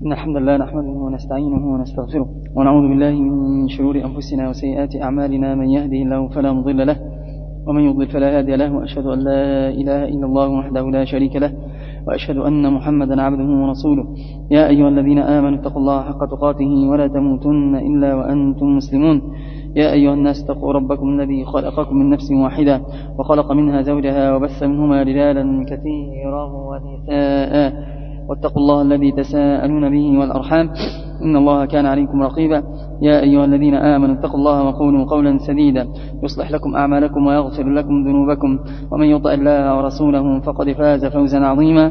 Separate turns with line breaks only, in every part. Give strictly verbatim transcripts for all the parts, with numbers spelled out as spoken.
إن الحمد لله نحمده ونستعينه ونستغفره ونعوذ بالله من شرور أنفسنا وسيئات أعمالنا، من يهده الله فلا مضل له ومن يضلل فلا هادي له، وأشهد أن لا إله إلا الله وحده لا شريك له، وأشهد أن محمدا عبده ورسوله. يا أيها الذين آمنوا اتقوا الله حق تقاته ولا تموتن إلا وأنتم مسلمون. يا أيها الناس اتقوا ربكم الذي خلقكم من نفس واحدة وخلق منها زوجها وبث منهما رجالا كثيرا ونساء، واتقوا الله الذي تساءلون به والأرحام إن الله كان عليكم رقيبا. يا أيها الذين آمنوا اتقوا الله وقولوا قولا سديدا يصلح لكم أعمالكم ويغفر لكم ذنوبكم، ومن يطع الله ورسوله فقد فاز فوزا عظيما.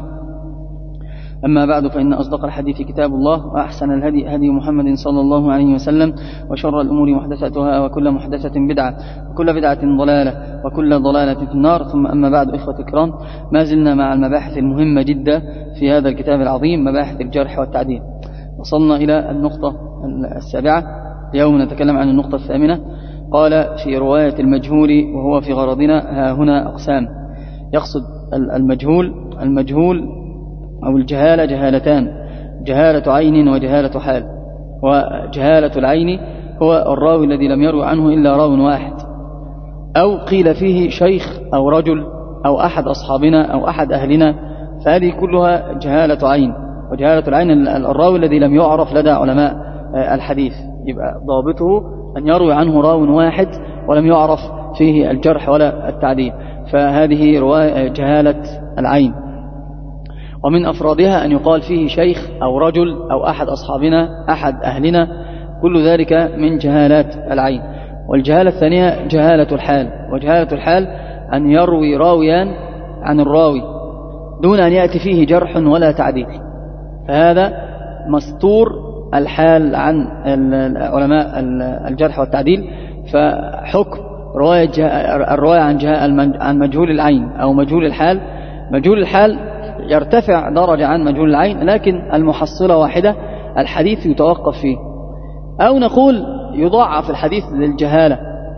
أما بعد، فإن أصدق الحديث كتاب الله، وأحسن الهدي هدي محمد صلى الله عليه وسلم، وشر الأمور محدثاتها، وكل محدثة بدعة، وكل بدعة ضلالة، وكل ضلالة في النار. ثم أما بعد، إخوة الكرام، ما زلنا مع المباحث المهمة جدا في هذا الكتاب العظيم، مباحث الجرح والتعديل. وصلنا إلى النقطة السابعة، اليوم نتكلم عن النقطة الثامنة. قال: في رواية المجهول وهو في غرضنا ها هنا أقسام. يقصد المجهول المجهول أو الجهالة جهالتان: جهالة عين وجهالة حال. وجهالة العين هو الراوي الذي لم يروي عنه إلا راو واحد، أو قيل فيه شيخ أو رجل أو أحد أصحابنا أو أحد أهلنا، فهذه كلها جهالة عين. وجهالة العين الراوي الذي لم يعرف لدى علماء الحديث، يبقى ضابطه أن يروي عنه راو واحد ولم يعرف فيه الجرح ولا التعديل، فهذه جهالة العين. ومن أفرادها أن يقال فيه شيخ أو رجل أو أحد أصحابنا أحد أهلنا، كل ذلك من جهالات العين. والجهالة الثانية جهالة الحال. وجهالة الحال أن يروي راويان عن الراوي دون أن يأتي فيه جرح ولا تعديل، فهذا مستور الحال عن علماء الجرح والتعديل. فحكم رواية الرواية عن مجهول العين أو مجهول الحال، مجهول الحال يرتفع درجة عن مجهول العين، لكن المحصلة واحدة، الحديث يتوقف فيه. أو نقول يضاعف الحديث للجهالة،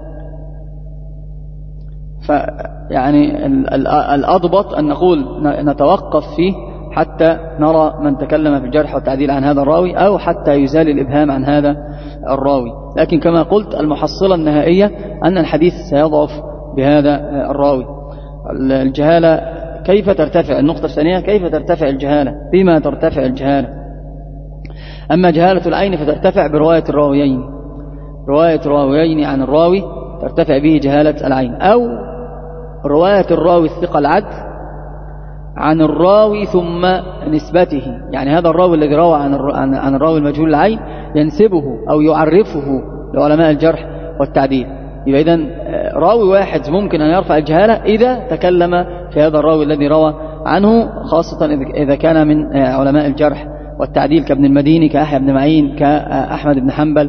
فيعني الأضبط أن نقول نتوقف فيه حتى نرى من تكلم في الجرح والتعديل عن هذا الراوي، أو حتى يزال الإبهام عن هذا الراوي. لكن كما قلت، المحصلة النهائية أن الحديث سيضعف بهذا الراوي. الجهالة كيف ترتفع؟ النقطة الثانية: كيف ترتفع الجهالة؟ بما ترتفع الجهالة. أما جهالة العين فترتفع برواية الراويين، رواية الراويين عن الراوي ترتفع به جهالة العين، أو رواية الراوي الثقة العدل عن الراوي ثم نسبته، يعني هذا الراوي الذي روى عن عن الراوي المجهول العين ينسبه أو يعرفه لعلماء الجرح والتعديل. يبقى إذن راوي واحد ممكن أن يرفع الجهالة إذا تكلم في هذا الراوي الذي روى عنه، خاصة إذا كان من علماء الجرح والتعديل كابن المديني، كأحيى بن معين، كأحمد بن حنبل.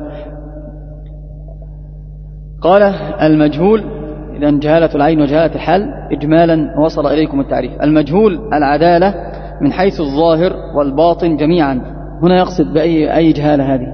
قال: المجهول إذن جهالة العين وجهالة الحال. إجمالا وصل إليكم التعريف. المجهول العدالة من حيث الظاهر والباطن جميعا. هنا يقصد بأي أي جهالة هذه؟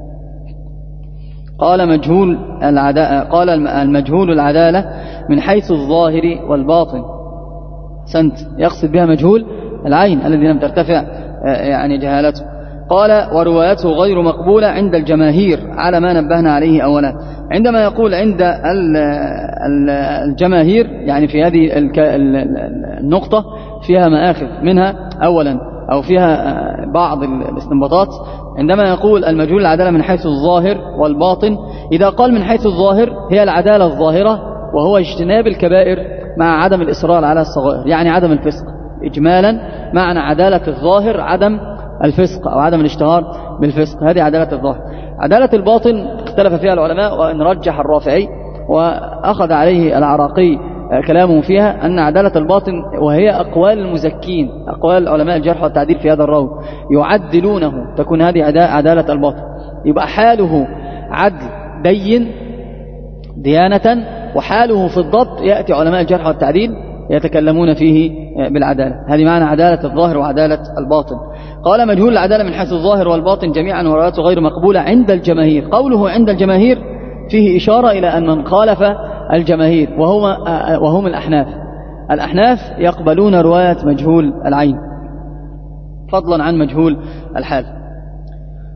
قال مجهول العدالة، قال المجهول العدالة من حيث الظاهر والباطن. سنت يقصد بها مجهول العين الذي لم ترتفع يعني جهالته. قال: وروايته غير مقبولة عند الجماهير على ما نبهنا عليه أولا. عندما يقول عند الجماهير، يعني في هذه النقطة فيها مآخذ منها أولا، أو فيها بعض الاستنباطات. عندما يقول المجهول العدالة من حيث الظاهر والباطن، إذا قال من حيث الظاهر هي العدالة الظاهرة، وهو اجتناب الكبائر مع عدم الإصرار على الصغائر، يعني عدم الفسق. إجمالا معنى عدالة الظاهر عدم الفسق أو عدم الاشتهار بالفسق، هذه عدالة الظاهر. عدالة الباطن اختلف فيها العلماء، وإن رجح الرافعي وأخذ عليه العراقي كلامه فيها أن عدالة الباطن، وهي أقوال المزكين، أقوال علماء الجرح والتعديل في هذا الراوي يعدلونه، تكون هذه عدالة الباطن. يبقى حاله عدل دين ديانة، وحاله في الضبط يأتي علماء الجرح والتعديل يتكلمون فيه بالعدالة. هذه معنى عدالة الظاهر وعدالة الباطن. قال: مجهول العدالة من حيث الظاهر والباطن جميعا، وروايته غير مقبولة عند الجماهير. قوله عند الجماهير فيه إشارة إلى أن من خالف الجماهير وهم, وهم الأحناف. الأحناف يقبلون رواية مجهول العين فضلا عن مجهول الحال.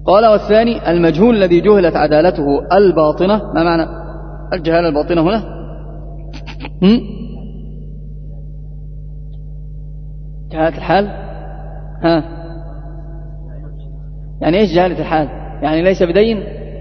قال والثاني المجهول الذي جهلت عدالته الباطنة. ما معنى الجهالة الباطنة هنا؟ هم؟ جهالة الحال. ها يعني ايش جهالة الحال؟ يعني ليس بدين؟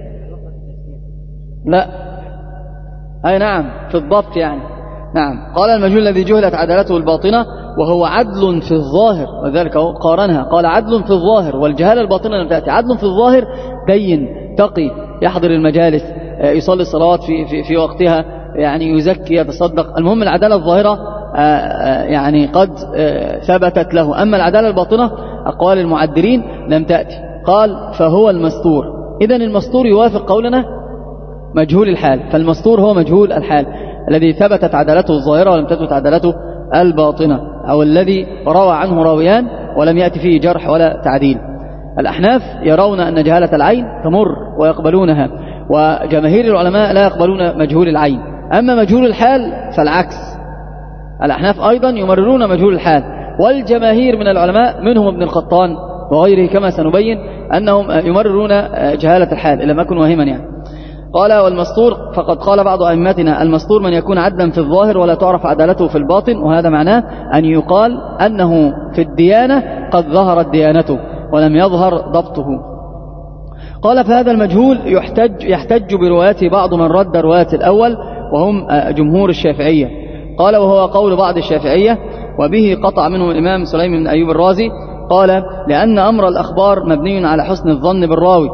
لا. اي نعم في الضبط يعني. نعم. قال المجهول الذي جهلت عدالته الباطنة وهو عدل في الظاهر، وذلك قارنها قال عدل في الظاهر، والجهالة الباطنة لم تأتي. عدل في الظاهر دين تقي يحضر المجالس يصلي الصلوات في, في, في وقتها، يعني يزكي يتصدق. المهم العدالة الظاهرة يعني قد ثبتت له. أما العدالة الباطنة أقوال المعدلين لم تأتي. قال فهو المستور. إذن المستور يوافق قولنا مجهول الحال، فالمستور هو مجهول الحال الذي ثبتت عدالته الظاهرة ولم تثبت عدالته الباطنة، أو الذي روى عنه راويان ولم يأتي فيه جرح ولا تعديل. الأحناف يرون أن جهالة العين تمر ويقبلونها، وجماهير العلماء لا يقبلون مجهول العين. أما مجهول الحال فالعكس، الأحناف أيضا يمررون مجهول الحال، والجماهير من العلماء منهم ابن القطان وغيره كما سنبين أنهم يمررون جهالة الحال إن لم أكن واهما يعني. قال والمستور فقد قال بعض أئمتنا المستور من يكون عدلا في الظاهر ولا تعرف عدالته في الباطن، وهذا معناه أن يقال أنه في الديانة قد ظهرت ديانته ولم يظهر ضبطه. قال فهذا المجهول يحتج, يحتج بروايات بعض من رد رواية الأول وهم جمهور الشافعية. قال وهو قول بعض الشافعية، وبه قطع منهم الإمام سليم بن أيوب الرازي. قال لأن أمر الأخبار مبني على حسن الظن بالراوي.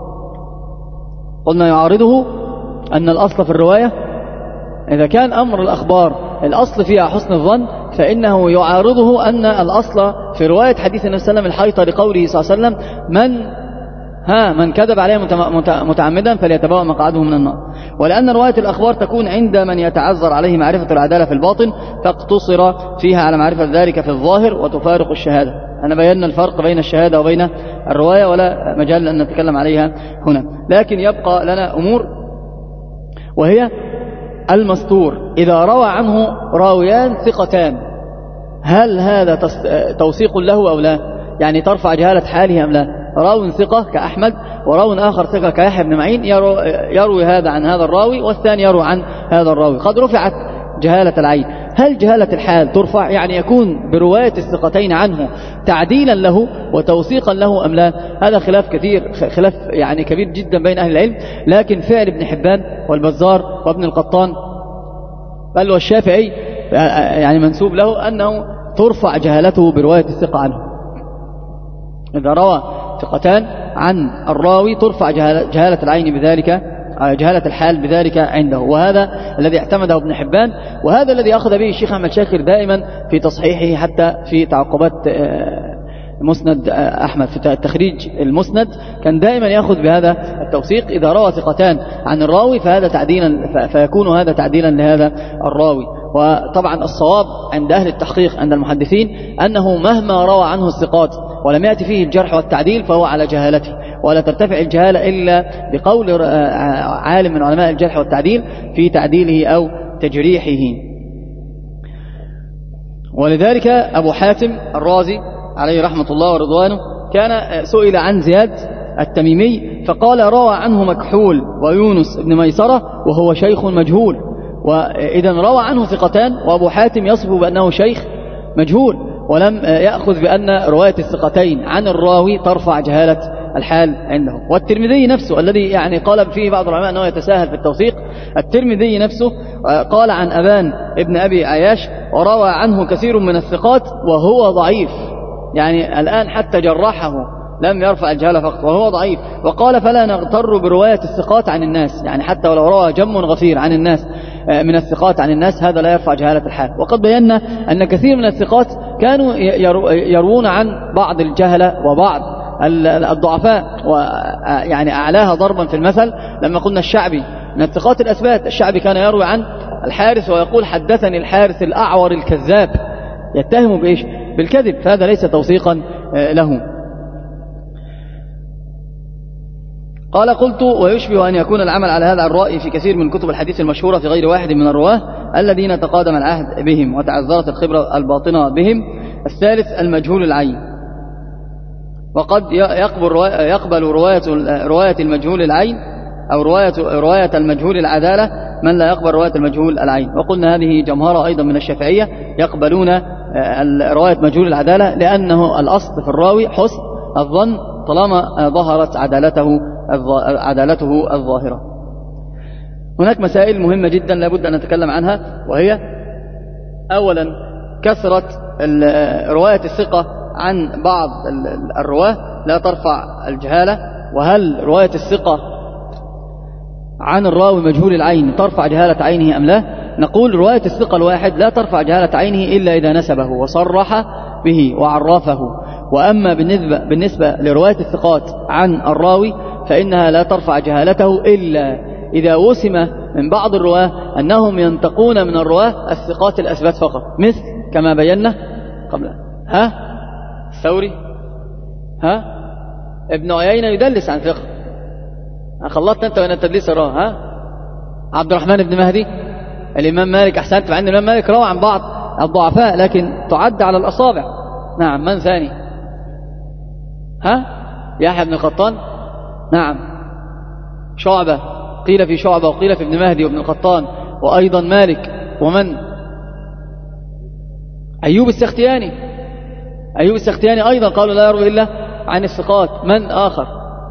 قلنا يعارضه أن الأصل في الرواية إذا كان أمر الأخبار الأصل فيها حسن الظن، فإنه يعارضه أن الأصل في رواية حديث النبي صلى الله عليه وسلم الحيطة لقوله صلى الله عليه وسلم من ها من كذب عليه متعمدا فليتبوأ مقعده من النار. ولأن رواية الأخبار تكون عند من يتعذر عليه معرفة العدالة في الباطن، فاقتصر فيها على معرفة ذلك في الظاهر وتفارق الشهادة. أنا بينا الفرق بين الشهادة وبين الرواية ولا مجال أن نتكلم عليها هنا، لكن يبقى لنا أمور وهي المستور إذا روى عنه راويان ثقتان، هل هذا توثيق له أو لا؟ يعني ترفع جهالة حاله أم لا؟ راو ثقة كأحمد وراو آخر ثقة كيحيى بن معين يروي, يروي هذا عن هذا الراوي والثاني يروي عن هذا الراوي، قد رفعت جهالة العين. هل جهالة الحال ترفع؟ يعني يكون برواية الثقتين عنه تعديلا له وتوثيقا له أم لا؟ هذا خلاف كثير، خلاف يعني كبير جدا بين أهل العلم. لكن فعل ابن حبان والبزار وابن القطان بل والشافعي يعني منسوب له أنه ترفع جهالته برواية الثقة عنه. إذا روى ثقتان عن الراوي ترفع جهالة العين بذلك، جهالة الحال بذلك عنده، وهذا الذي اعتمده ابن حبان، وهذا الذي أخذ به الشيخ أحمد شاكر دائما في تصحيحه حتى في تعقبات مسند أحمد في التخريج المسند، كان دائما يأخذ بهذا التوثيق. إذا روى ثقتان عن الراوي فهذا تعديلا، فيكون هذا تعديلا لهذا الراوي. وطبعا الصواب عند أهل التحقيق عند المحدثين أنه مهما روى عنه الثقات ولم يأتي فيه الجرح والتعديل فهو على جهالته، ولا ترتفع الجهالة إلا بقول عالم من علماء الجرح والتعديل في تعديله أو تجريحه. ولذلك أبو حاتم الرازي عليه رحمة الله ورضوانه كان سئل عن زياد التميمي فقال روى عنه مكحول ويونس بن ميسرة وهو شيخ مجهول. وإذا روى عنه ثقتان وأبو حاتم يصف بأنه شيخ مجهول، ولم يأخذ بأن رواية الثقتين عن الراوي ترفع جهالة الحال عنده. والترمذي نفسه الذي يعني قال فيه بعض العلماء أنه يتساهل في التوثيق، الترمذي نفسه قال عن أبان ابن أبي عياش وروى عنه كثير من الثقات وهو ضعيف، يعني الآن حتى جرحه لم يرفع الجهالة فقط وهو ضعيف. وقال فلا نغتر برواية الثقات عن الناس، يعني حتى ولو روى جم غفير عن الناس من الثقات عن الناس هذا لا يرفع جهالة الحال. وقد بينا أن كثير من الثقات كانوا يروون عن بعض الجهلة وبعض الضعفاء، ويعني أعلاها ضربا في المثل لما قلنا الشعبي من الثقات الأثبات، الشعبي كان يروي عن الحارث ويقول حدثني الحارث الأعور الكذاب، يتهم بإيش؟ بالكذب، فهذا ليس توثيقا له. قال قلت ويشبه أن يكون العمل على هذا الرأي في كثير من كتب الحديث المشهورة في غير واحد من الرواه الذين تقادم العهد بهم وتعذرت الخبرة الباطنة بهم. الثالث المجهول العين، وقد يقبل يقبل رواية رواية المجهول العين أو رواية رواية المجهول العدالة من لا يقبل رواية المجهول العين. وقلنا هذه جمهرة أيضا من الشافعية يقبلون رواية مجهول العدالة، لأنه الأصل في الراوي حسن الظن طالما ظهرت عدالته عدالته الظاهرة. هناك مسائل مهمة جدا لابد أن نتكلم عنها، وهي أولا كثرة رواية الثقة عن بعض الرواه لا ترفع الجهالة، وهل رواية الثقة عن الراوي مجهول العين ترفع جهالة عينه أم لا؟ نقول رواية الثقة الواحد لا ترفع جهالة عينه إلا إذا نسبه وصرح به وعرفه. وأما بالنسبة, بالنسبة لرواية الثقات عن الراوي فإنها لا ترفع جهالته إلا إذا وسم من بعض الرواه أنهم ينتقون من الرواه الثقات الأثبات فقط، مثل كما بينا قبل ها الثوري ها ابن عيينة يدلس عن ثقة، خلطت أنت وأن التدليس راه ها عبد الرحمن بن مهدي الإمام مالك أحسنت، مع أن الإمام مالك روى عن بعض الضعفاء لكن تعد على الأصابع. نعم. من ثاني؟ ها يحيى بن القطان. نعم. شعبة، قيل في شعبة وقيل في ابن مهدي وابن القطان، وأيضا مالك. ومن؟ أيوب السختياني. أيوب السختياني أيضا قالوا لا يروي إلا عن الثقات. من آخر؟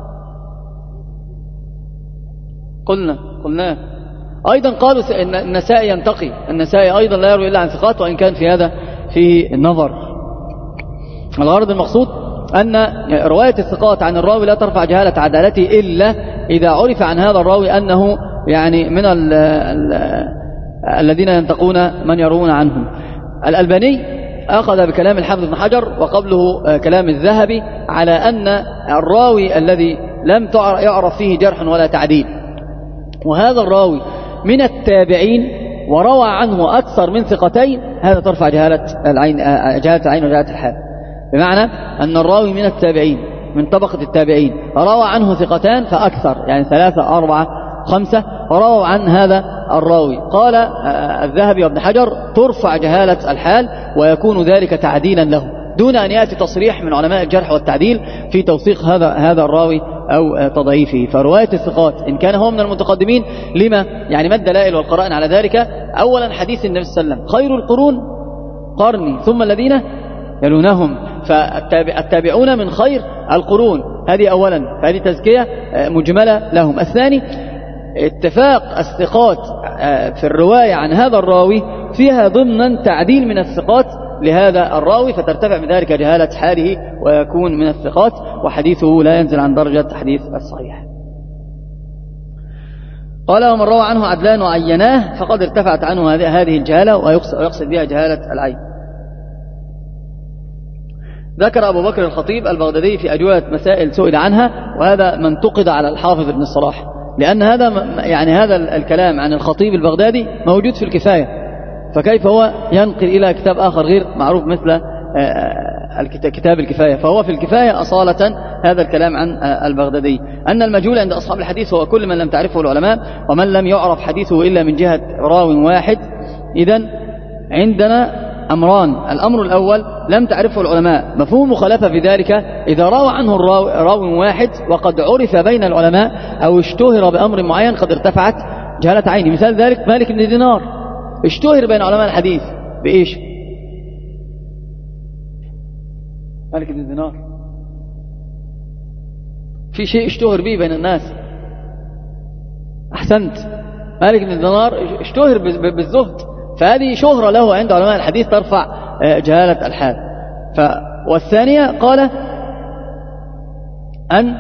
قلنا قلنا أيضا قالوا إن النسائي ينتقي، النسائي أيضا لا يروي إلا عن ثقات، وإن كان في هذا فيه النظر. الغرض المقصود أن رواية الثقات عن الراوي لا ترفع جهالة عدالته إلا إذا عرف عن هذا الراوي أنه يعني من ال ال الذين ينتقون من يروون عنهم. الألباني أخذ بكلام الحافظ بن حجر وقبله كلام الذهبي على أن الراوي الذي لم يعرف فيه جرح ولا تعديل، وهذا الراوي من التابعين وروى عنه أكثر من ثقتين، هذا ترفع جهالة العين جهالة العين وجهالة الحال. بمعنى أن الراوي من التابعين من طبقة التابعين روى عنه ثقتان فأكثر، يعني ثلاثة أربعة خمسة رووا عن هذا الراوي. قال الذهبي وابن حجر ترفع جهالة الحال ويكون ذلك تعديلا له، دون أن يأتي تصريح من علماء الجرح والتعديل في توثيق هذا هذا الراوي أو تضعيفه. فرواية الثقات إن كان هو من المتقدمين لما يعني ما الدلائل والقرائن على ذلك؟ أولا حديث النبي صلى الله عليه وسلم خير القرون قرني ثم الذين يلونهم، فالتابعون من خير القرون، هذه أولا، فهذه تزكية مجملة لهم. الثاني اتفاق الثقات في الرواية عن هذا الراوي فيها ضمنا تعديل من الثقات لهذا الراوي، فترتفع بذلك جهالة حاله ويكون من الثقات وحديثه لا ينزل عن درجة حديث الصحيح. قال ومن روى عنه عدلان وعيناه فقد ارتفعت عنه هذه الجهالة، ويقصد بها جهالة العين. ذكر أبو بكر الخطيب البغدادي في أجوبة مسائل سئل عنها، وهذا من انتقد على الحافظ ابن الصلاح، لأن هذا يعني هذا الكلام عن الخطيب البغدادي موجود في الكفاية، فكيف هو ينقل إلى كتاب آخر غير معروف مثل كتاب الكفاية؟ فهو في الكفاية أصالة هذا الكلام عن البغدادي أن المجهول عند أصحاب الحديث هو كل من لم تعرفه العلماء ومن لم يعرف حديثه إلا من جهة راو واحد. إذن عندنا أمران: الأمر الأول لم تعرفه العلماء، مفهوم مخالفة في ذلك إذا روى عنه الراو راو واحد وقد عرف بين العلماء أو اشتهر بأمر معين قد ارتفعت جهالة عينه. مثال ذلك مالك بن دينار اشتهر بين علماء الحديث بإيش؟ مالك بن دينار في شيء اشتهر به بين الناس. أحسنت، مالك بن دينار اشتهر بالزهد، فهذه شهرة له عند علماء الحديث ترفع جهالة الحال. ف... والثانية قال أن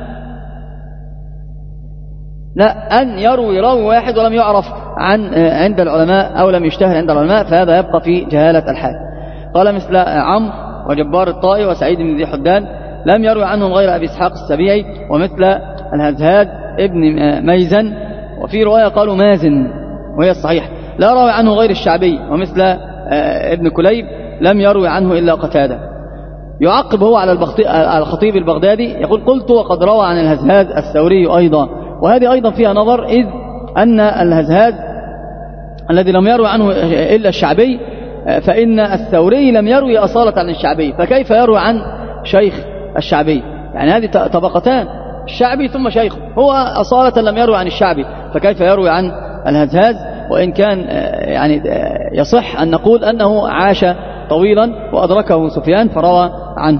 لا أن يروي راوي واحد ولم يعرف عن عند العلماء أو لم يشتهر عند العلماء، فهذا يبقى في جهالة الحال. قال مثل عمرو وجبار الطائي وسعيد بن ذي حدان لم يروي عنهم غير أبي إسحاق السبيعي، ومثل الهزهاد ابن ميزن، وفي رواية قالوا مازن وهي الصحيح لا روي عنه غير الشعبي، ومثل ابن كليب لم يروي عنه إلا قتادة. يعقب هو على الخطيب البغدادي يقول قلت وقد روى عن الهزهاد الثوري أيضا، وهذه أيضا فيها نظر، إذ أن الهزهاد الذي لم يروي عنه إلا الشعبي فإن الثوري لم يروي أصالة عن الشعبي، فكيف يروي عن شيخ الشعبي؟ يعني هذه طبقتان، الشعبي ثم شيخه. هو أصالة لم يروي عن الشعبي، فكيف يروي عن الهزاز؟ وإن كان يعني يصح أن نقول أنه عاش طويلا وأدركه سفيان فروى عنه.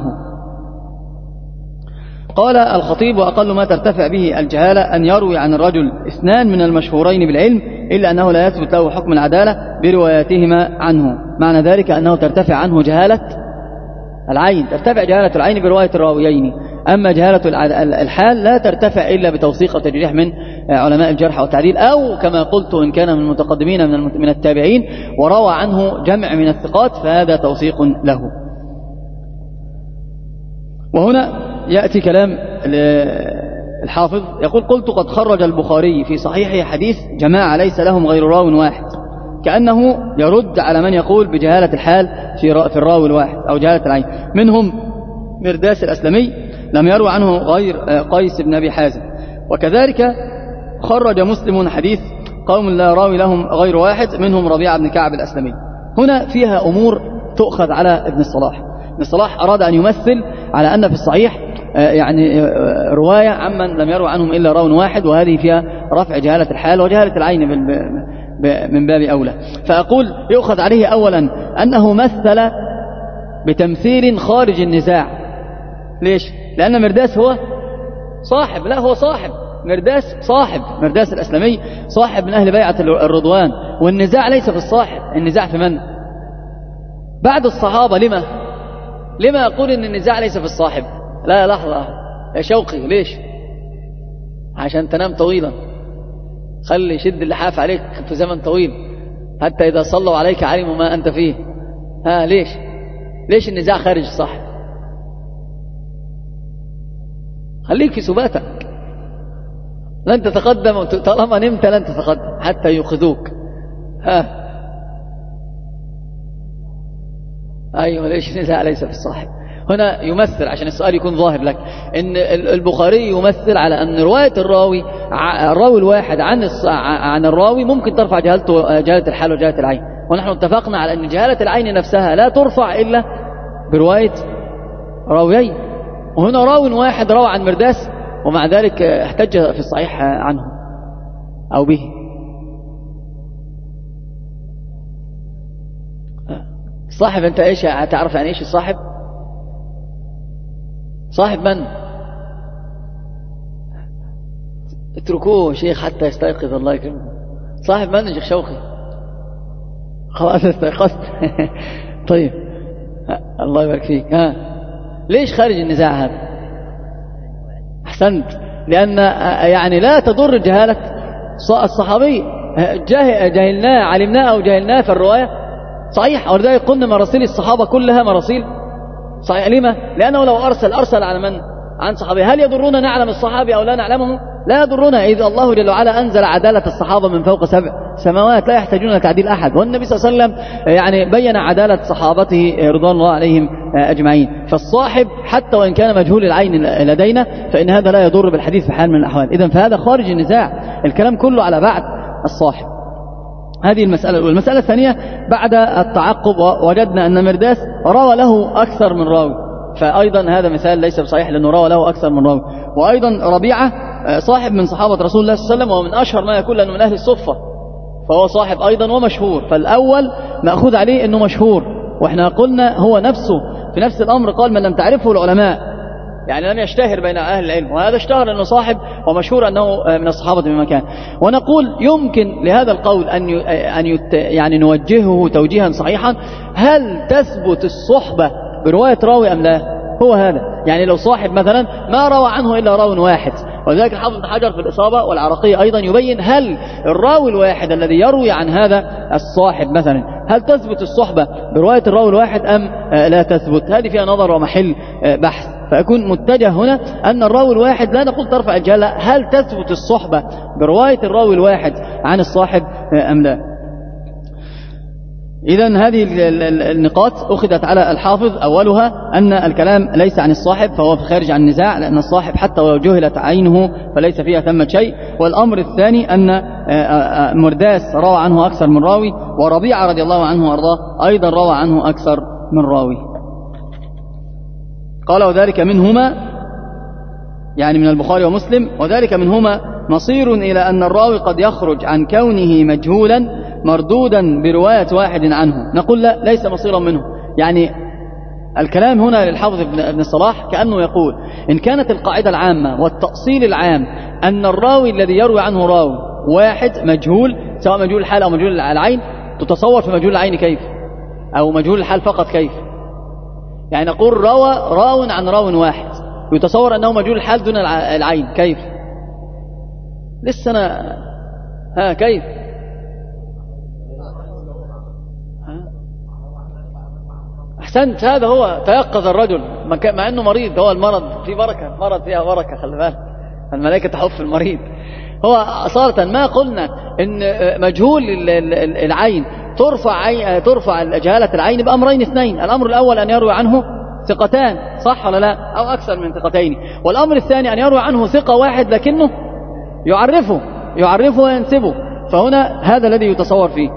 قال الخطيب: وأقل ما ترتفع به الجهالة أن يروي عن الرجل اثنان من المشهورين بالعلم إلا أنه لا يثبت له حكم العدالة برواياتهما عنه. معنى ذلك أنه ترتفع عنه جهالة العين، ترتفع جهالة العين برواية الراويين، أما جهالة الحال لا ترتفع إلا بتوثيق وتجريح من علماء الجرح والتعديل، أو كما قلت إن كان من المتقدمين من التابعين وروى عنه جمع من الثقات فهذا توثيق له. وهنا يأتي كلام الحافظ يقول: قلت قد خرج البخاري في صحيحه حديث جماعة ليس لهم غير راو واحد، كأنه يرد على من يقول بجهالة الحال في الراوي الواحد أو جهالة العين. منهم مرداس الأسلمي لم يروى عنه غير قيس بن أبي حازم. وكذلك خرج مسلم حديث قوم لا راوي لهم غير واحد، منهم ربيعة بن كعب الأسلمي. هنا فيها أمور تؤخذ على ابن الصلاح. ابن الصلاح أراد أن يمثل على أن في الصحيح يعني رواية عمن لم يروى عنهم إلا راو واحد، وهذه فيها رفع جهالة الحال وجهالة العين من باب أولى. فأقول يؤخذ عليه أولا أنه مثل بتمثيل خارج النزاع. ليش؟ لأن مرداس هو صاحب، لا هو صاحب مرداس، صاحب مرداس الأسلمي صاحب من أهل بيعة الرضوان، والنزاع ليس في الصاحب، النزاع في من؟ بعد الصحابة. لما؟ لما أقول إن النزاع ليس في الصاحب؟ لا لحظة يا شوقي، ليش؟ عشان تنام طويلا، خلي شد اللحاف عليك في زمن طويل حتى إذا صلوا عليك علموا ما أنت فيه. ها ليش؟ ليش النزاع خارج الصاحب؟ خليك في سباتك، لن تتقدم، طالما نمت لن تتقدم حتى يأخذوك. ها أيوة، ليش النزاع ليس في الصاحب؟ هنا يمثل عشان السؤال يكون ظاهر لك إن البخاري يمثل على أن رواية الراوي الراوي الواحد عن عن الراوي ممكن ترفع جهالته، جهالة الحال وجهالة العين. ونحن اتفقنا على أن جهالة العين نفسها لا ترفع إلا برواية راويين، وهنا راو واحد روى عن مرداس ومع ذلك احتج في الصحيح عنه أو به. الصاحب أنت إيش هتعرف يعني إيش الصاحب؟ صاحب من؟ اتركوه شيخ حتى يستيقظ، الله يكرمه. صاحب من يا شيخ شوقي؟ خلاص استيقظت. طيب الله يبارك فيك. ها ليش خارج النزاع هذا؟ أحسنت، لأن يعني لا تضر جهالة الصحابي، جهلناه علمناه أو جهلناه في الرواية صحيح. ولذلك قلنا مراسيل الصحابة كلها مراسيل صحيح. لما؟ لأنه لو أرسل أرسل على من؟ عن صحابي. هل يضرنا نعلم الصحابي أو لا نعلمه؟ لا يضرنا، إذ الله جل وعلا أنزل عدالة الصحابة من فوق سبع سماوات لا يحتاجون لتعديل أحد، والنبي صلى الله عليه وسلم يعني بين عدالة صحابته رضوان الله عليهم أجمعين. فالصاحب حتى وإن كان مجهول العين لدينا فإن هذا لا يضر بالحديث في حال من الأحوال. إذن فهذا خارج النزاع، الكلام كله على بعد الصاحب. هذه المسألة. والمسألة الثانية بعد التعقب وجدنا أن مرداس روى له أكثر من راوي، فأيضا هذا مثال ليس بصحيح لأنه روى له أكثر من راوي. وأيضا ربيعة صاحب من صحابة رسول الله صلى الله عليه وسلم ومن أشهر ما يكون لأنه من أهل الصفة، فهو صاحب أيضا ومشهور. فالأول مأخوذ عليه أنه مشهور، وإحنا قلنا هو نفسه في نفس الأمر قال من لم تعرفه العلماء، يعني لم يشتهر بين أهل العلم، وهذا اشتهر أنه صاحب ومشهور أنه من الصحابة بمكان. ونقول يمكن لهذا القول أن أن يعني نوجهه توجيها صحيحا، هل تثبت الصحبة برواية راوي أم لا؟ هو هذا، يعني لو صاحب مثلا ما روى عنه إلا راوي واحد، ولذلك الحافظ بن حجر في الإصابة والعراقية أيضا يبين هل الراوي الواحد الذي يروي عن هذا الصاحب مثلا هل تثبت الصحبة برواية الراوي الواحد أم لا تثبت؟ هذه فيها نظر ومحل بحث. فأكون متجه هنا أن الراوي الواحد لا نقول ترفع الجهالة، هل تثبت الصحبة برواية الراوي الواحد عن الصاحب أم لا؟ إذن هذه النقاط أخذت على الحافظ. أولها أن الكلام ليس عن الصاحب فهو في خارج عن النزاع، لأن الصاحب حتى ولو جهلت عينه فليس فيها ثمة شيء. والأمر الثاني أن مرداس روى عنه أكثر من راوي، وربيعة رضي الله عنه وأرضاه أيضا روى عنه أكثر من راوي. قال وذلك منهما يعني من البخاري ومسلم، وذلك منهما مصير إلى أن الراوي قد يخرج عن كونه مجهولا مردودا برواية واحد عنه. نقول لا، ليس مصيرا منه. يعني الكلام هنا للحافظ ابن الصلاح كأنه يقول إن كانت القاعدة العامة والتأصيل العام أن الراوي الذي يروي عنه راوي واحد مجهول، سواء مجهول الحال أو مجهول العين، تتصور في مجهول العين كيف؟ أو مجهول الحال فقط كيف؟ يعني نقول روى راو عن راو واحد، يتصور أنه مجهول الحال دون العين، كيف؟ لسه أنا ها كيف؟ أحسنت، هذا هو تيقظ الرجل مع أنه مريض. هو المرض في بركة، مرض فيها بركة، خلي بالك، الملائكة تحف المريض. هو أصالة ما قلنا إن مجهول العين ترفع عين ترفع جهالة العين بأمرين اثنين. الأمر الأول أن يروي عنه ثقتان، صح ولا لا؟ أو أكثر من ثقتين. والأمر الثاني أن يروي عنه ثقة واحد لكنه يعرفه يعرفه وينسبه. فهنا هذا الذي يتصور فيه.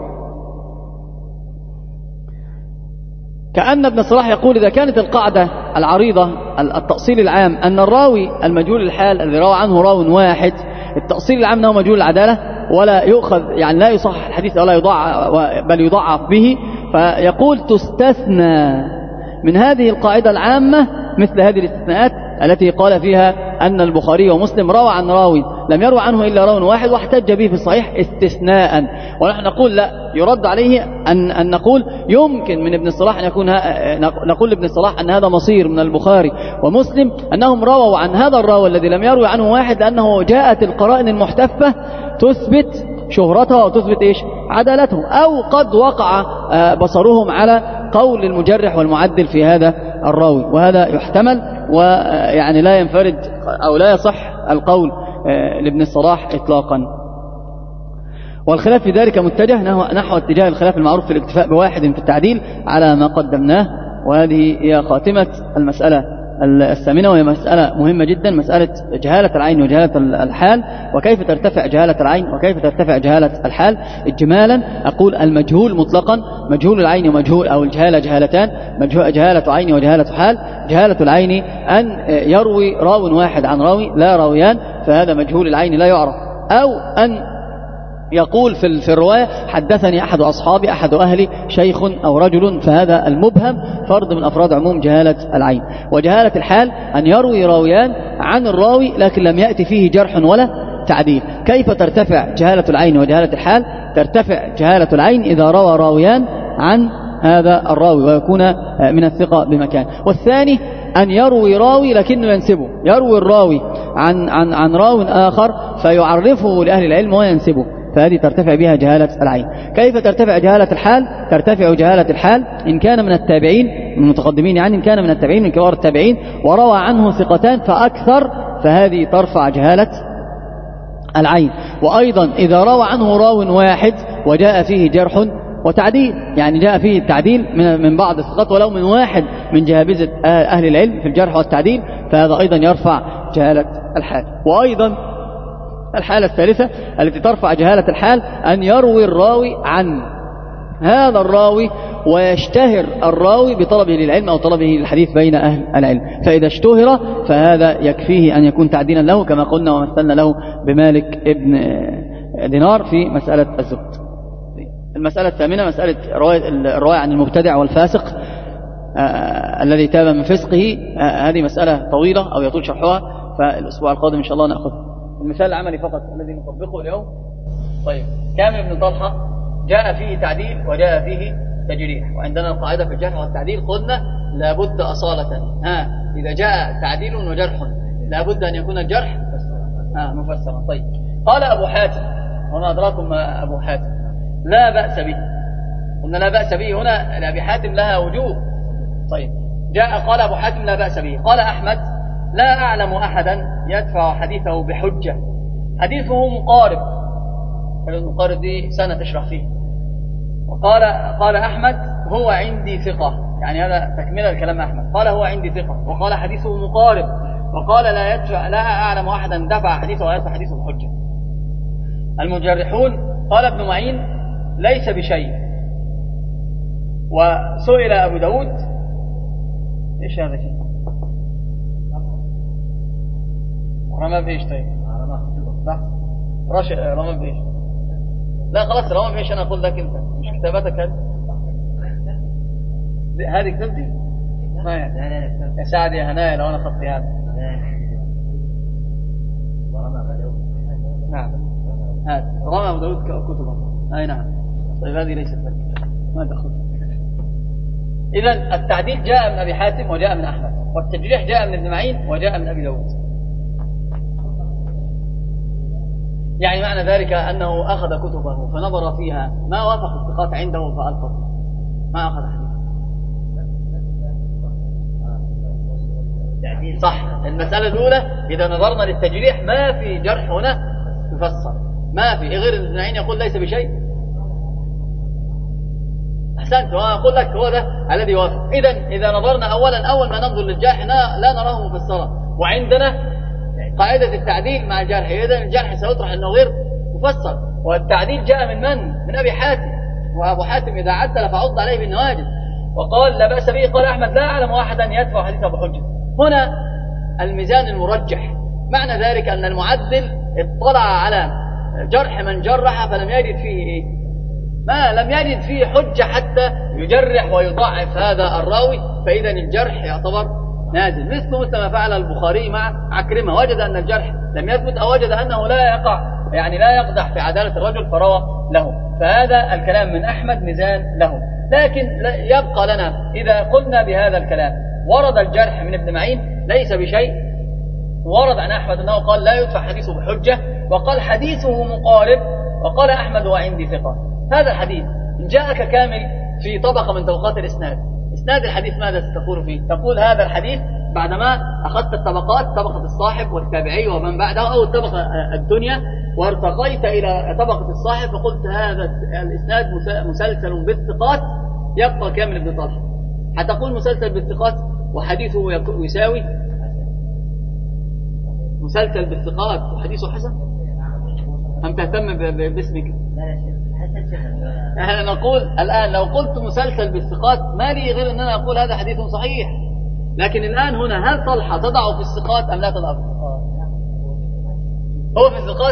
كأن ابن الصلاح يقول إذا كانت القاعدة العريضة التأصيل العام أن الراوي المجهول الحال الذي روى عنه راو واحد، التأصيل العام أنه مجهول العدالة ولا يؤخذ، يعني لا يصحح الحديث ولا يضاعف، بل يضعف به، فيقول تستثنى من هذه القاعدة العامة مثل هذه الاستثناءات التي قال فيها أن البخاري ومسلم روى عن راوي لم يروى عنه إلا راو واحد واحتج به في الصحيح استثناء. ونحن نقول لا، يرد عليه أن, أن نقول يمكن من ابن الصلاح أن يكون نقول لابن الصلاح أن هذا مصير من البخاري ومسلم أنهم رووا عن هذا الراوي الذي لم يروي عنه واحد لأنه جاءت القرائن المحتفة تثبت شهرته وتثبت إيش؟ عدالته، أو قد وقع بصرهم على قول المجرح والمعدل في هذا الراوي، وهذا يحتمل، ويعني لا ينفرد أو لا يصح القول لابن الصلاح إطلاقا. والخلاف في ذلك متجه نحو اتجاه الخلاف المعروف في الاكتفاء بواحد في التعديل على ما قدمناه. وهذه هي خاتمة المسألة الثامنة، وهي مسألة مهمة جدا، مسألة جهالة العين وجهالة الحال، وكيف ترتفع جهالة العين وكيف ترتفع جهالة الحال. اجمالا أقول المجهول مطلقا مجهول العين ومجهول أو الجهالة جهالتان، جهالة عين وجهالة حال. جهالة العين أن يروي راو واحد عن راوي لا راويان، فهذا مجهول العين لا يعرف، أو أن يقول في في الرواية حدثني أحد أصحابي أحد أهلي شيخ أو رجل، فهذا المبهم فرد من أفراد عموم جهالة العين. وجهالة الحال أن يروي راويان عن الراوي لكن لم يأتي فيه جرح ولا تعديل. كيف ترتفع جهالة العين وجهالة الحال؟ ترتفع جهالة العين إذا روى راويان عن هذا الراوي ويكون من الثقة بمكان. والثاني أن يروي راوي لكنه ينسبه، يروي الراوي عن عن عن راو آخر فيعرفه لأهل العلم وينسبه، فهذه ترتفع بها جهالة العين. كيف ترتفع جهالة الحال؟ ترتفع جهالة الحال إن كان من التابعين من المتقدمين، يعني إن كان من التابعين من كبار التابعين وروى عنه ثقتان فأكثر، فهذه ترفع جهالة العين. وأيضا إذا روى عنه راو واحد وجاء فيه جرح وتعديل، يعني جاء فيه التعديل من من بعض الثقات ولو من واحد من جهابذة أهل العلم في الجرح والتعديل، فهذا أيضا يرفع جهالة الحال. وأيضا الحالة الثالثة التي ترفع جهالة الحال أن يروي الراوي عن هذا الراوي ويشتهر الراوي بطلبه للعلم أو طلبه للحديث بين أهل العلم، فإذا اشتهر فهذا يكفيه أن يكون تعديلا له، كما قلنا ومثلنا له بمالك ابن دينار في مسألة الزهد. المسألة الثامنة مسألة الرواية عن المبتدع والفاسق آه الذي تاب من فسقه. آه هذه مسألة طويلة أو يطول شرحها، فالأسبوع القادم إن شاء الله نأخذ المثال العملي فقط الذي نطبقه اليوم. طيب، كامل بن طلحة جاء فيه تعديل وجاء فيه تجريح، وعندنا القاعدة في الجرح والتعديل قلنا لابد أصالة ها إذا جاء تعديل وجرح لابد أن يكون الجرح ها مفسرا. طيب، قال أبو حاتم، هنا أدراكم أبو حاتم لا بأس به، قلنا لا بأس به، هنا لأبي حاتم لها وجوب. طيب، جاء قال أبو حاتم لا بأس به. قال أحمد لا أعلم أحدا يدفع حديثه بحجة، حديثه مقارب، المقارب دي سنة تشرح فيه. وقال قال أحمد هو عندي ثقة، يعني هذا تكملة الكلام أحمد، قال هو عندي ثقة، وقال حديثه مقارب، وقال لا يدفع لا أعلم أحدا دفع حديثه ويدفع حديثه بحجة. المجرحون قال ابن معين ليس بشيء. وسئل أبو داود، إيش هذا شيء؟ رمى بإيش طيب؟ صح؟ رش رمى بإيش؟ لا خلاص رمى بإيش أنا أقول لك أنت مش كتابتك هذه؟ هذه كتبتي؟ ما يا سعد يا هنايا لو أنا خطي هذا. نعم هذا رمى أبو داود كتبه. أي نعم. طيب هذه ليست لك ما تأخذ. إذن التعديل جاء من أبي حاتم وجاء من أحمد، والتجريح جاء من ابن معين وجاء من أبي داود. يعني معنى ذلك أنه أخذ كتبه فنظر فيها ما وافق الثقات عنده فألقى ما أخذ حديث. صح. المسألة الأولى إذا نظرنا للتجريح ما في جرح هنا يفسر، ما في غير ابن معين يقول ليس بشيء. أحسنت وأنا أقول لك هو ده الذي يوافق. إذن إذا نظرنا أولا أول ما ننظر للجرح لا نراه مفسرا، وعندنا قاعدة التعديل مع الجرح، إذن الجرح سيطرح أنه غير مفسر. والتعديل جاء من من؟ من أبي حاتم، وأبو حاتم إذا عدل فعض عليه بالنواجذ وقال لا بأس به. قال أحمد لا أعلم واحدا يدفع حديثه بحجة. هنا الميزان المرجح، معنى ذلك أن المعدل اطلع على جرح من جرح فلم يجد فيه إيه؟ ما لم يجد فيه حجة حتى يجرح ويضعف هذا الراوي، فإذا الجرح يعتبر نازل، مثل مثل ما فعل البخاري مع عكرمة، وجد أن الجرح لم يثبت أو وجد أنه لا يقع يعني لا يقدح في عدالة الرجل فروى له، فهذا الكلام من أحمد ميزان له. لكن يبقى لنا إذا قلنا بهذا الكلام ورد الجرح من ابن معين ليس بشيء، ورد عن أحمد أنه قال لا يدفع حديثه بحجة، وقال حديثه مقارب، وقال أحمد وعندي ثقة. هذا الحديث إن جاءك كامل في طبقة من طبقات الإسناد، إسناد الحديث ماذا ستقول فيه؟ تقول هذا الحديث بعدما أخذت الطبقات، طبقة الصاحب والتابعي ومن بعده أو الطبقة الدنيا، وارتقيت إلى طبقة الصاحب فقلت هذا الإسناد مسلسل بالثقات، يبقى كامل ابن طلحة. هتقول مسلسل بالثقات وحديثه يساوي مسلسل بالثقات وحديثه حسن؟ أم تهتم باسمك؟ احنا نقول الآن لو قلت مسلسل بالثقات ما لي غير أن أنا أقول هذا حديث صحيح، لكن الآن هنا هل طلحة تضع في الثقات أم لا تضع في الثقات؟ هو في الثقات؟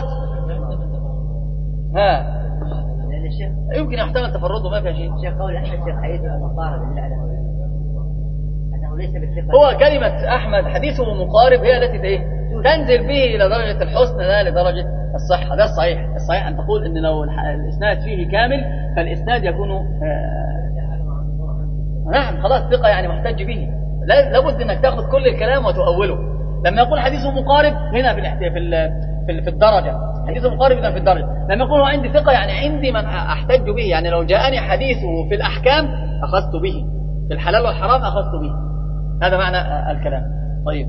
ها يمكن يحتمل تفرده ما في شيء.
الشيخ قول أحمد شيخ حديث مقارب أنه ليس بالثقة.
هو كلمة أحمد حديثه مقارب هي التي تنزل به إلى درجة الحسن لا لدرجة الصحة. ده الصحيح. الصحيح أن تقول إن لو الإسناد فيه كامل فالإسناد يكون آه نعم خلاص ثقة يعني محتج به. لابد أنك تأخذ كل الكلام وتؤوله. لما يقول حديثه مقارب هنا في في في الدرجة، حديثه مقارب هنا في الدرجة. لما يقول عندي ثقة يعني عندي من أحتج به، يعني لو جاءني حديثه في الأحكام أخذت به، في الحلال والحرام أخذت به. هذا معنى الكلام. طيب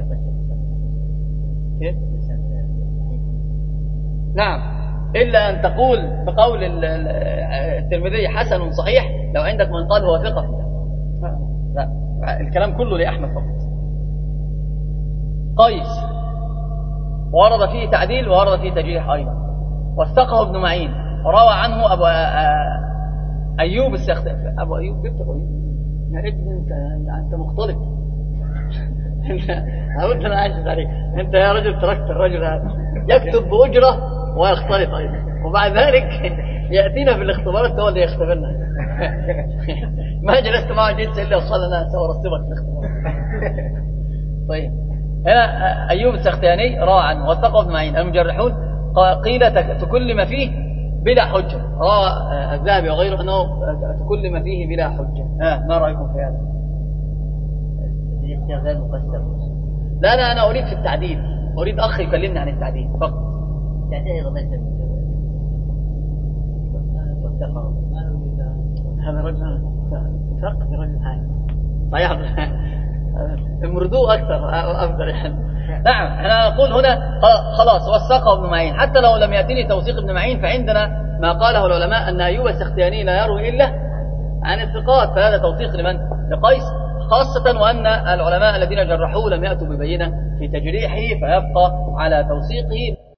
كيف؟ نعم إلا أن تقول بقول الترمذي حسن صحيح لو عندك من قال هو ثقة. لا الكلام كله لأحمد فقط. قيس ورد فيه تعديل وورد فيه تجريح أيضا، وثقه ابن معين، روى عنه أبو أيوب السختياني. أبو أيوب جبت أبو أيوب يا ابن أنت أنت مختلط. أقول أنا عايز عليك أنت يا رجل تركت الرجل هذا يكتب بأجرة ويختلط أيضا، وبعد ذلك يأتينا في الاختبارات هو اللي يختبرنا. ما جلست معه جلس إلا وقال أنا سأرتبك في الاختبار. طيب هنا أيوب السختياني روى عنه وثقه ابن معين. المجرحون قيل تكلم فيه بلا حجة، روى الذهبي وغيره أنه تكلم فيه بلا حجة. ها ما رأيكم في هذا؟ لا لا أنا أريد في التعديل، أريد أخ يكلمني عن التعديل فقط.
التعديل ضمن
هذا رجل فرق في رجل حالي صحيح. امردوه أكثر أفضل يعني. نعم احنا نقول هنا خلاص وثقه ابن معين، حتى لو لم يأتني توثيق ابن معين فعندنا ما قاله العلماء أن أيوب السختياني لا يروي إلا عن الثقات، فهذا توثيق لمن؟ لقيس، خاصة وأن العلماء الذين جرحوه لم يأتوا ببينة في تجريحه فيبقى على توثيقه.